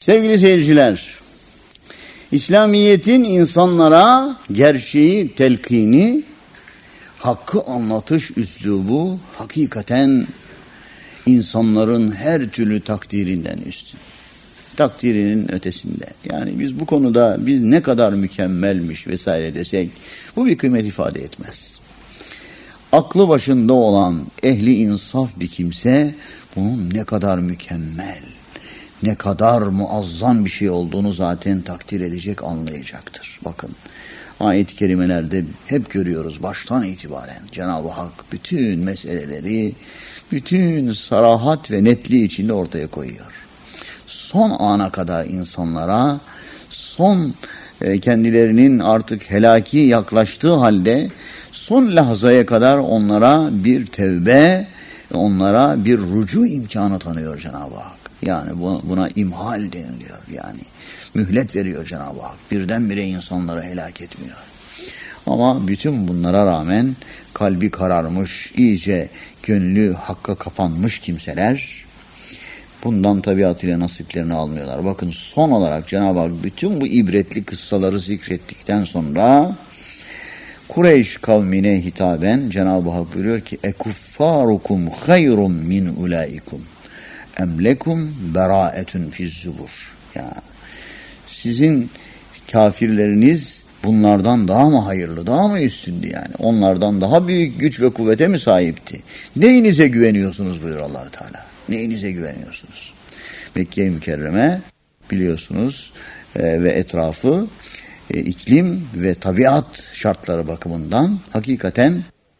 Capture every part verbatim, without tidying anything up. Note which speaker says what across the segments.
Speaker 1: Sevgili seyirciler, İslamiyet'in insanlara gerçeği telkini, hakkı anlatış üslubu hakikaten insanların her türlü takdirinden üstün. Takdirinin ötesinde. Yani biz bu konuda biz ne kadar mükemmelmiş vesaire desek bu bir kıymet ifade etmez. Aklı başında olan ehli insaf bir kimse bunun ne kadar mükemmel, ne kadar muazzam bir şey olduğunu zaten takdir edecek, anlayacaktır. Bakın ayet-i kerimelerde hep görüyoruz baştan itibaren Cenab-ı Hak bütün meseleleri bütün sarahat ve netliği içinde ortaya koyuyor. Son ana kadar insanlara son e, kendilerinin artık helaki yaklaştığı halde son lahzaya kadar onlara bir tevbe, onlara bir rucu imkanı tanıyor Cenab-ı Hak. Yani buna imhal deniliyor. Yani mühlet veriyor Cenab-ı Hak. Birdenbire insanları helak etmiyor. Ama bütün bunlara rağmen kalbi kararmış, iyice gönlü hakka kapanmış kimseler bundan tabiatıyla nasiplerini almıyorlar. Bakın son olarak Cenab-ı Hak bütün bu ibretli kıssaları zikrettikten sonra Kureyş kavmine hitaben Cenab-ı Hak buyuruyor ki ekuffarukum hayrun min ulaikum emlekum beraetun fizzubur. Ya sizin kafirleriniz bunlardan daha mı hayırlı, daha mı üstündü yani? Onlardan daha büyük güç ve kuvvete mi sahipti? Neyinize güveniyorsunuz buyuruyor Allah Teala. Neyinize güveniyorsunuz? Mekke-i Mükerreme biliyorsunuz e, ve etrafı e, iklim ve tabiat şartları bakımından hakikaten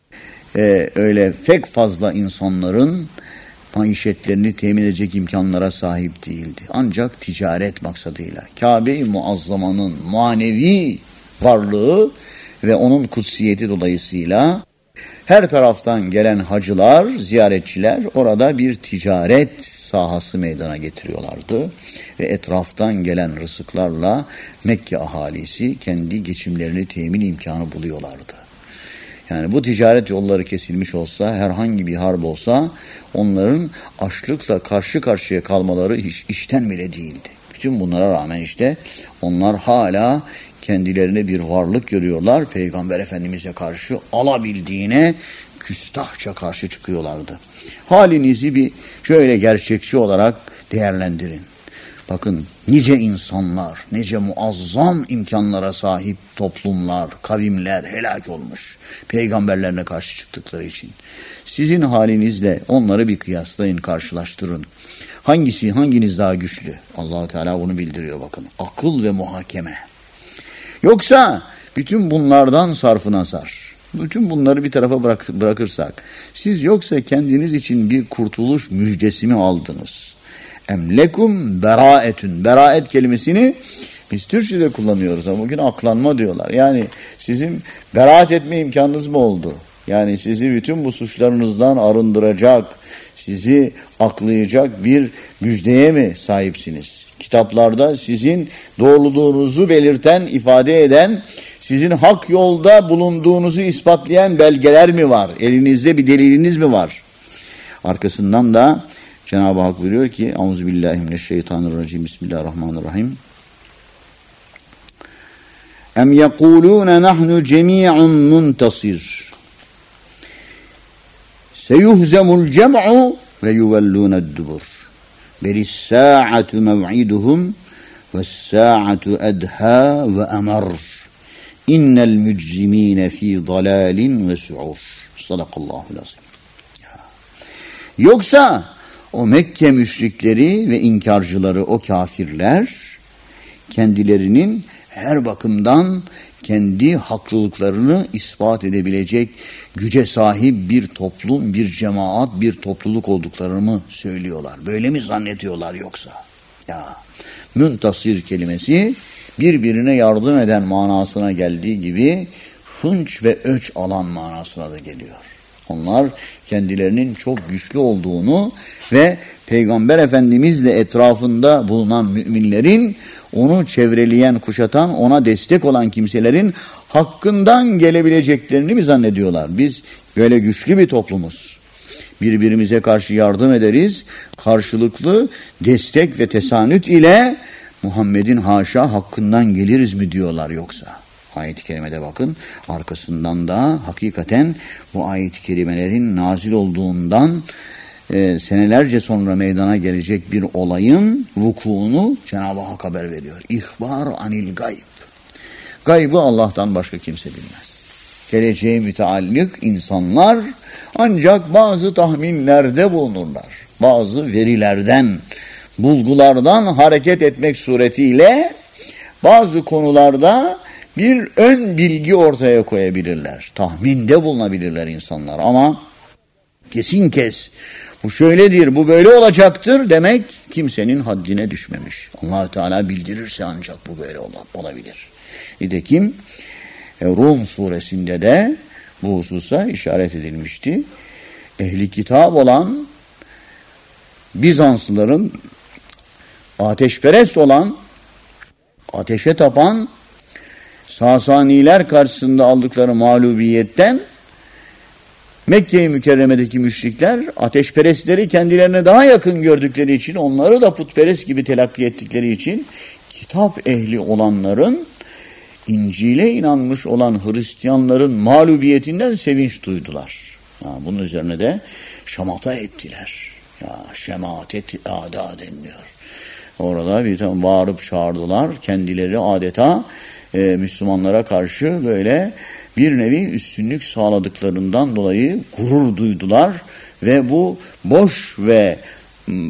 Speaker 1: e, öyle pek fazla insanların maişetlerini temin edecek imkanlara sahip değildi. Ancak ticaret maksadıyla Kabe-i Muazzama'nın manevi varlığı ve onun kutsiyeti dolayısıyla her taraftan gelen hacılar, ziyaretçiler orada bir ticaret sahası meydana getiriyorlardı. Ve etraftan gelen rızıklarla Mekke ahalisi kendi geçimlerini temin imkanı buluyorlardı. Yani bu ticaret yolları kesilmiş olsa, herhangi bir harp olsa onların açlıkla karşı karşıya kalmaları iş, işten bile değildi. Bütün bunlara rağmen işte onlar hala kendilerine bir varlık görüyorlar. Peygamber Efendimiz'e karşı alabildiğine küstahça karşı çıkıyorlardı. Halinizi bir şöyle gerçekçi olarak değerlendirin. Bakın nice insanlar, nice muazzam imkanlara sahip toplumlar, kavimler helak olmuş. Peygamberlerine karşı çıktıkları için. Sizin halinizle onları bir kıyaslayın, karşılaştırın. Hangisi, hanginiz daha güçlü? Allah Teala bunu bildiriyor bakın. Akıl ve muhakeme. Yoksa bütün bunlardan sarfı nazar. Bütün bunları bir tarafa bırak, bırakırsak, siz yoksa kendiniz için bir kurtuluş müjdesi mi aldınız? Emlekum beraetün. Beraet kelimesini biz Türkçe'de kullanıyoruz ama bugün aklanma diyorlar. Yani sizin beraat etme imkanınız mı oldu? Yani sizi bütün bu suçlarınızdan arındıracak, sizi aklayacak bir müjdeye mi sahipsiniz? Kitaplarda sizin doğruluğunuzu belirten, ifade eden, sizin hak yolda bulunduğunuzu ispatlayan belgeler mi var? Elinizde bir deliliniz mi var? Arkasından da Cenab-ı Hak buyuruyor ki Euzubillahimineşşeytanirracim Bismillahirrahmanirrahim. Em yekulûne nahnu cemî'un muntasir. Seyuhzemul cem'u ve yuvellûne'd-dubur. Belis-sâ'atu mev'iduhum ve's-sâ'atu edhâ ve emar. İnnel mücrimîne fî dalâlin ve su'ur. Sadakallâhu lazim. Yoksa o Mekke müşrikleri ve inkarcıları, o kafirler kendilerinin her bakımdan kendi haklılıklarını ispat edebilecek güce sahip bir toplum, bir cemaat, bir topluluk olduklarını mı söylüyorlar? Böyle mi zannediyorlar yoksa? Ya, müntasir kelimesi birbirine yardım eden manasına geldiği gibi hınç ve öç alan manasına da geliyor. Onlar kendilerinin çok güçlü olduğunu ve Peygamber Efendimizle etrafında bulunan müminlerin, onu çevreleyen, kuşatan, ona destek olan kimselerin hakkından gelebileceklerini mi zannediyorlar? Biz böyle güçlü bir toplumuz. Birbirimize karşı yardım ederiz. Karşılıklı destek ve tesanüt ile Muhammed'in haşa hakkından geliriz mi diyorlar yoksa? Ayet-i kerimede bakın, arkasından da hakikaten bu ayet-i kerimelerin nazil olduğundan e, senelerce sonra meydana gelecek bir olayın vukuunu Cenab-ı Hak haber veriyor. İhbar anil gayb. Gaybı Allah'tan başka kimse bilmez. Geleceğe müteallik insanlar ancak bazı tahminlerde bulunurlar. Bazı verilerden, bulgulardan hareket etmek suretiyle bazı konularda bir ön bilgi ortaya koyabilirler. Tahminde bulunabilirler insanlar ama kesin kes bu şöyledir, bu böyle olacaktır demek kimsenin haddine düşmemiş. Allah Teala bildirirse ancak bu böyle olabilir. Nitekim Rum suresinde de bu hususa işaret edilmişti. Ehli kitap olan Bizanslıların, ateşperest olan, ateşe tapan Sasaniler karşısında aldıkları mağlubiyetten Mekke-i Mükerreme'deki müşrikler ateşperestleri kendilerine daha yakın gördükleri için, onları da putperest gibi telakki ettikleri için kitap ehli olanların, İncil'e inanmış olan Hristiyanların mağlubiyetinden sevinç duydular. Ya bunun üzerine de şamata ettiler. Ya şematet ada deniliyor. Orada bir tane bağırıp çağırdılar. Kendileri adeta e, Müslümanlara karşı böyle bir nevi üstünlük sağladıklarından dolayı gurur duydular ve bu boş ve m,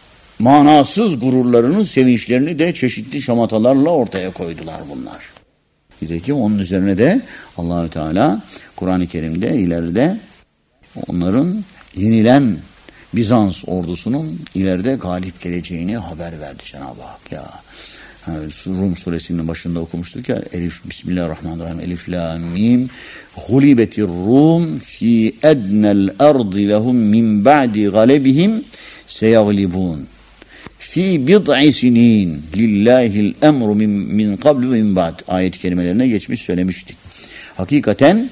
Speaker 1: manasız gururlarını, sevinçlerini de çeşitli şamatalarla ortaya koydular bunlar. Nitekim onun üzerine de Allahü Teala Kur'an-ı Kerim'de ileride onların yenilen Bizans ordusunun ileride galip geleceğini haber verdi Cenab-ı Hak. Ya yani Rum suresinin başında okumuştuk ya, Elif Bismillahirrahmanirrahim. Elif la mim gulibetir Rum fi ednel ardi lehum min ba'di galebihim seyaglibun fi bid'i sinin lillahil emru min, min qablu ve min ba'd ayet kelimelerine geçmiş söylemiştik. Hakikaten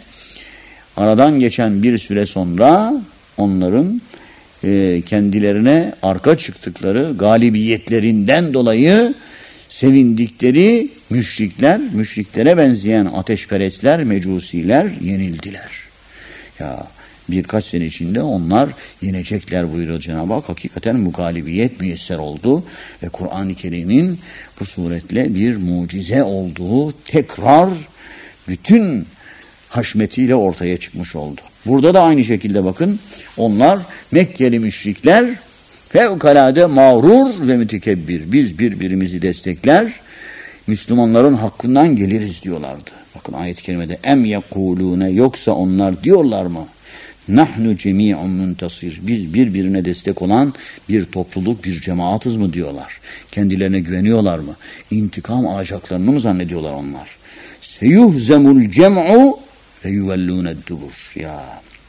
Speaker 1: aradan geçen bir süre sonra onların e, kendilerine arka çıktıkları galibiyetlerinden dolayı sevindikleri müşrikler, müşriklere benzeyen ateşperestler, mecusiler yenildiler. Ya birkaç sene içinde onlar yenecekler buyuruyor Cenab-ı Hak. Hakikaten bu galibiyet müyesser oldu ve Kur'an-ı Kerim'in bu suretle bir mucize olduğu tekrar bütün haşmetiyle ortaya çıkmış oldu. Burada da aynı şekilde bakın, onlar Mekkeli müşrikler fevkalade mağrur ve mütekebbir. Biz birbirimizi destekler, Müslümanların hakkından geliriz diyorlardı. Bakın ayet-i kerimede em yekulune, yoksa onlar diyorlar mı? Nahnu cemi'un muntasir. Biz birbirine destek olan bir topluluk, bir cemaatız mı diyorlar. Kendilerine güveniyorlar mı? İntikam alacaklarını mı zannediyorlar onlar? Seyuhzemul cem'u ve yuvellûne'd-dubur. Ya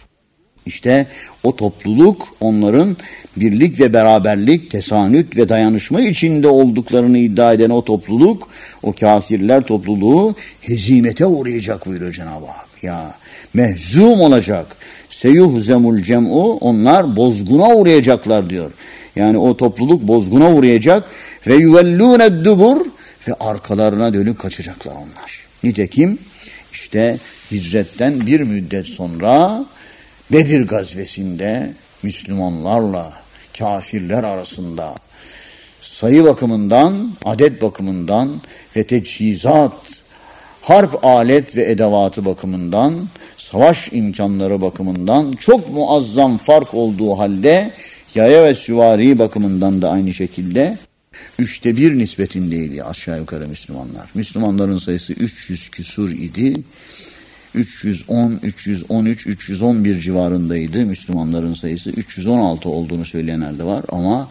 Speaker 1: İşte o topluluk, onların birlik ve beraberlik, tesanüt ve dayanışma içinde olduklarını iddia eden o topluluk, o kafirler topluluğu hezimete uğrayacak buyuruyor Cenab-ı Hak. Ya mehzum olacak. Seyuhzemul cem'u, onlar bozguna uğrayacaklar diyor. Yani o topluluk bozguna uğrayacak ve yuvellûne'd-dubur ve arkalarına dönüp kaçacaklar onlar. Nitekim işte hicretten bir müddet sonra Bedir gazvesinde Müslümanlarla kafirler arasında sayı bakımından, adet bakımından ve teçhizat, harp alet ve edevatı bakımından, savaş imkanları bakımından çok muazzam fark olduğu halde yaya ve süvari bakımından da aynı şekilde üçte bir nispetindeydi aşağı yukarı Müslümanlar. Müslümanların sayısı üç yüz küsur idi. üç yüz on, üç yüz on üç, üç yüz on bir civarındaydı. Müslümanların sayısı üç yüz on altı olduğunu söyleyenler de var ama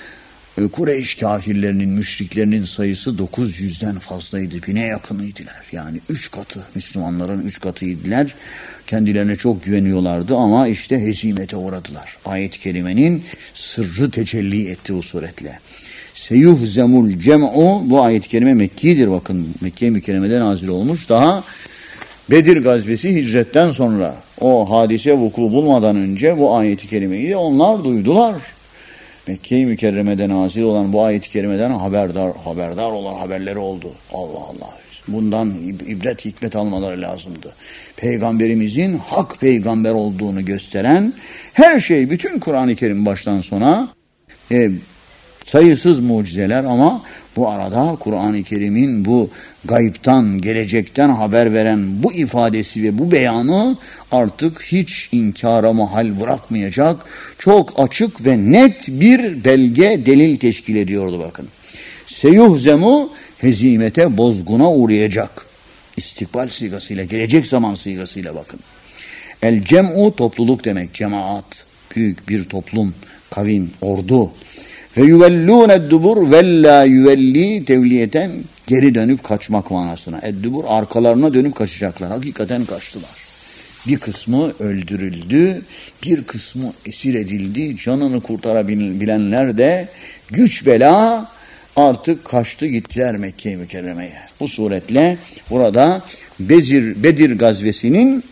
Speaker 1: Kureyş kafirlerinin, müşriklerinin sayısı dokuz yüzden fazlaydı. Bine yakınıydılar. Yani üç katı, Müslümanların üç katıydılar. Kendilerine çok güveniyorlardı ama işte hezimete uğradılar. Ayet-i kerimenin sırrı tecelli etti bu suretle. Seyuhzemul cem'u, bu ayet-i kerime Mekki'dir bakın. Mekke-i Mükerreme'de nazil olmuş. Daha Bedir gazvesi hicretten sonra, o hadise vuku bulmadan önce bu ayet-i kerimeyi onlar duydular. Mekke-i Mükerreme'de nazil olan bu ayet-i kerimeden haberdar haberdar olan haberleri oldu. Allah Allah. Bundan ibret hikmet almaları lazımdı. Peygamberimizin hak peygamber olduğunu gösteren her şey, bütün Kur'an-ı Kerim baştan sona e, sayısız mucizeler, ama bu arada Kur'an-ı Kerim'in bu gayiptan, gelecekten haber veren bu ifadesi ve bu beyanı artık hiç inkara mahal bırakmayacak, çok açık ve net bir belge, delil teşkil ediyordu bakın. Seyuhzemu, hezimete, bozguna uğrayacak. İstikbal sigasıyla, gelecek zaman sigasıyla bakın. El cem'u, topluluk demek, cemaat, büyük bir toplum, kavim, ordu. Ve yuvellûne dubur, vella yüvelli, tevliyeten, geri dönüp kaçmak manasına. Eddubur, arkalarına dönüp kaçacaklar. Hakikaten kaçtılar. Bir kısmı öldürüldü, bir kısmı esir edildi. Canını kurtarabilenler de güç bela artık kaçtı gittiler Mekke-i Mükerreme'ye. Bu suretle burada Bezir, Bedir gazvesinin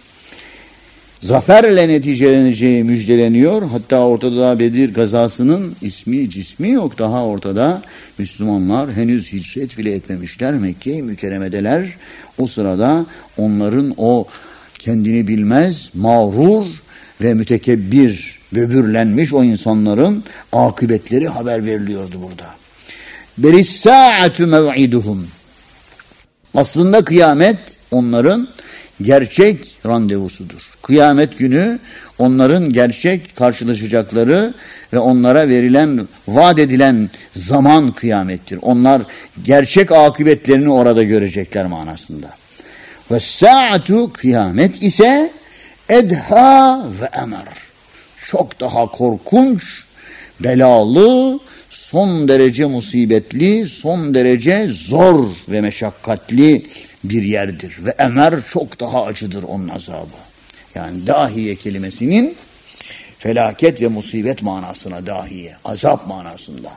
Speaker 1: zaferle neticeleneceği müjdeleniyor. Hatta ortada Bedir gazasının ismi cismi yok. Daha ortada Müslümanlar henüz hicret bile etmemişler. Mekke-i Mükerreme'deler. O sırada onların o kendini bilmez, mağrur ve mütekebbir, böbürlenmiş o insanların akıbetleri haber veriliyordu burada. Berissâ'atu mev'iduhum. Aslında kıyamet onların gerçek randevusudur. Kıyamet günü onların gerçek karşılaşacakları ve onlara verilen, vaat edilen zaman kıyamettir. Onlar gerçek akıbetlerini orada görecekler manasında. Ve sa'atu, kıyamet ise edha ve emer. Çok daha korkunç, belalı, son derece musibetli, son derece zor ve meşakkatli bir yerdir. Ve emer, çok daha acıdır onun azabı. Yani dahiye kelimesinin felaket ve musibet manasına dahiye, azap manasında.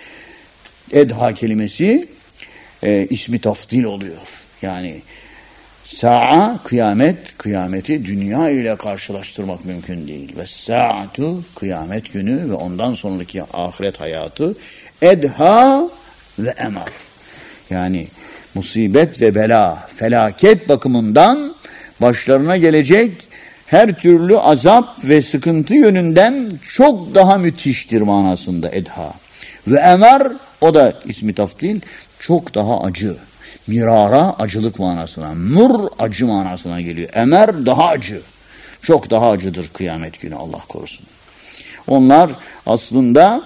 Speaker 1: Edha kelimesi e, ismi tafdil oluyor. Yani sa'a, kıyamet, kıyameti dünya ile karşılaştırmak mümkün değil. Ve sa'atu, kıyamet günü ve ondan sonraki ahiret hayatı, edha ve emer. Yani musibet ve bela, felaket bakımından başlarına gelecek her türlü azap ve sıkıntı yönünden çok daha müthiştir manasında edha. Ve emer, o da ismi taftil, çok daha acı. Mirara, acılık manasına, mur, acı manasına geliyor. Emer, daha acı. Çok daha acıdır kıyamet günü, Allah korusun. Onlar aslında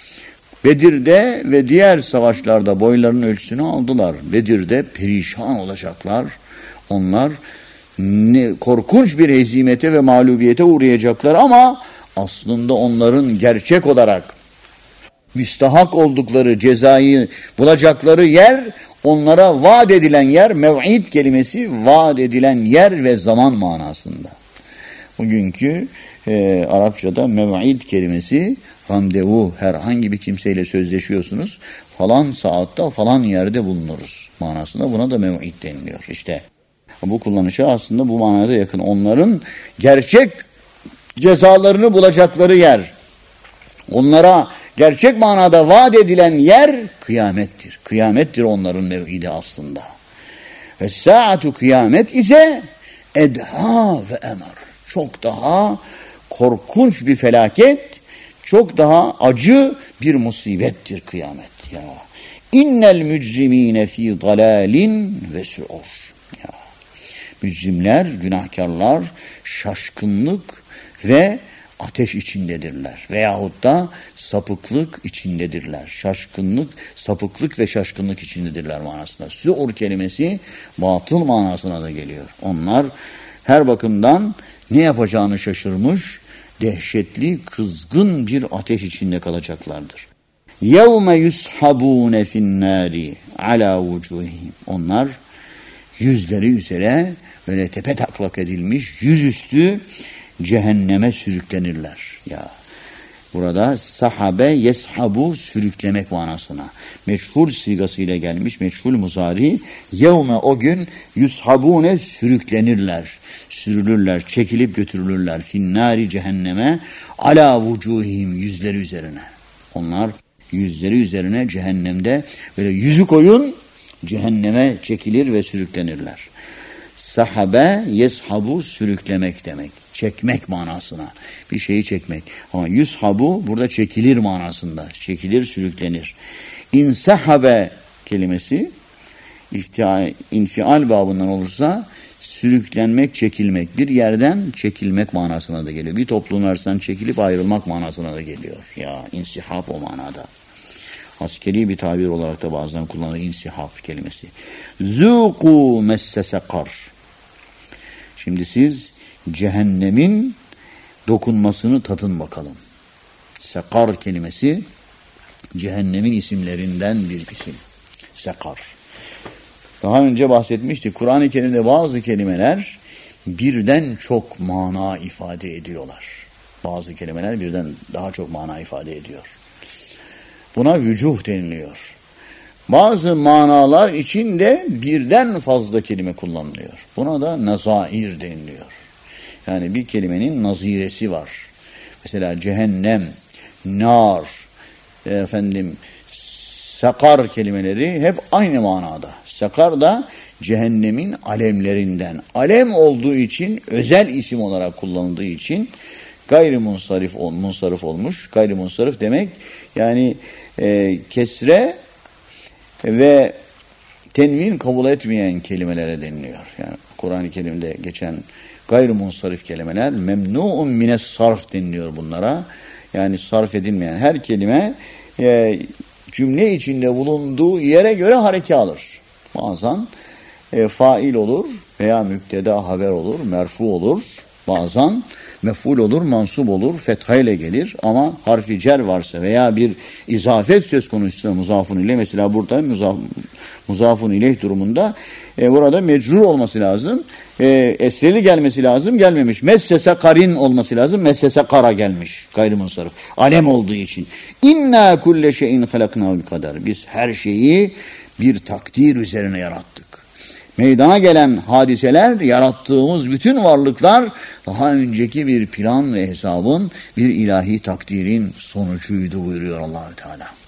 Speaker 1: Bedir'de ve diğer savaşlarda boylarının ölçüsünü aldılar. Bedir'de perişan olacaklar. Onlar ne, korkunç bir hezimete ve mağlubiyete uğrayacaklar, ama aslında onların gerçek olarak müstahak oldukları cezayı bulacakları yer, onlara vaat edilen yer, mev'id kelimesi vaat edilen yer ve zaman manasında. Bugünkü e, Arapçada mev'id kelimesi randevu, herhangi bir kimseyle sözleşiyorsunuz, falan saatte falan yerde bulunuruz manasında, buna da mev'id deniliyor. İşte bu kullanışa aslında bu manada yakın. Onların gerçek cezalarını bulacakları yer, onlara gerçek manada vaat edilen yer kıyamettir. Kıyamettir onların mev'idi aslında. Ve saatu, kıyamet ise edha ve emer. Çok daha korkunç bir felaket, çok daha acı bir musibettir kıyamet. Ya. İnnel mücrimine fi dalalin ve su'ur. Ya. Mücrimler, günahkarlar şaşkınlık ve ateş içindedirler. Veyahut da sapıklık içindedirler. Şaşkınlık, sapıklık ve şaşkınlık içindedirler manasında. Su'ur kelimesi batıl manasına da geliyor. Onlar her bakımdan ne yapacağını şaşırmış, dehşetli, kızgın bir ateş içinde kalacaklardır. يَوْمَ يُسْحَبُونَ فِي النَّارِ عَلَى وُجُوهِهِمْ. Onlar yüzleri üzere böyle tepe taklak edilmiş, yüzüstü cehenneme sürüklenirler. Ya burada sahabe yeshabu, sürüklemek manasına. Meçhul sigasıyla gelmiş, meçhul muzari. Yevme, o gün, yushabune, sürüklenirler. Sürülürler, çekilip götürülürler. Finnari, cehenneme, ala vucuhim, yüzleri üzerine. Onlar yüzleri üzerine cehennemde böyle yüzü koyun cehenneme çekilir ve sürüklenirler. Sahabe yeshabu sürüklemek demek. Çekmek manasına. Bir şeyi çekmek. Ama yushabu burada çekilir manasında. Çekilir, sürüklenir. İnsahabe kelimesi iftia, infial babından olursa sürüklenmek, çekilmek. Bir yerden çekilmek manasına da geliyor. Bir topluluğun arasından çekilip ayrılmak manasına da geliyor. Ya insihab o manada. Askeri bir tabir olarak da bazen kullanılır insihab kelimesi. Zuku messe sekar. Şimdi siz cehennemin dokunmasını tadın bakalım. Sekar kelimesi cehennemin isimlerinden bir isim. Sekar. Daha önce bahsetmiştik. Kur'an-ı Kerim'de bazı kelimeler birden çok mana ifade ediyorlar. Bazı kelimeler birden daha çok mana ifade ediyor. Buna vücuh deniliyor. Bazı manalar içinde birden fazla kelime kullanılıyor. Buna da nazair deniliyor. Yani bir kelimenin naziresi var. Mesela cehennem, nar, efendim, sakar kelimeleri hep aynı manada. Sakar da cehennemin alemlerinden. Alem olduğu için, özel isim olarak kullanıldığı için gayrimunsarif ol, munsarif olmuş. Gayrimunsarif demek yani e, kesre ve tenvin kabul etmeyen kelimelere deniliyor. Yani Kur'an-ı Kerim'de geçen gayrimunsarif kelimeler memnu'un mines sarf deniliyor bunlara. Yani sarf edilmeyen her kelime e, cümle içinde bulunduğu yere göre hareke alır. Bazen e, fail olur veya müpteda haber olur, merfu olur. Bazen mef'ul olur, mansup olur, fethayla gelir ama harfi cer varsa veya bir izafet söz konusuysa muzafun ile mesela burada muzaf, muzafun ileyh durumunda e, burada mecrur olması lazım. E, esreli gelmesi lazım, gelmemiş. Messese karin olması lazım, messese kara gelmiş. Gayrimunsarif. Alem olduğu için. İnna kulle şeyin halaknahu bi kadar. Biz her şeyi bir takdir üzerine yarattık. Meydana gelen hadiseler, yarattığımız bütün varlıklar daha önceki bir plan ve hesabın, bir ilahi takdirin sonucuydu buyuruyor Allah-u Teala.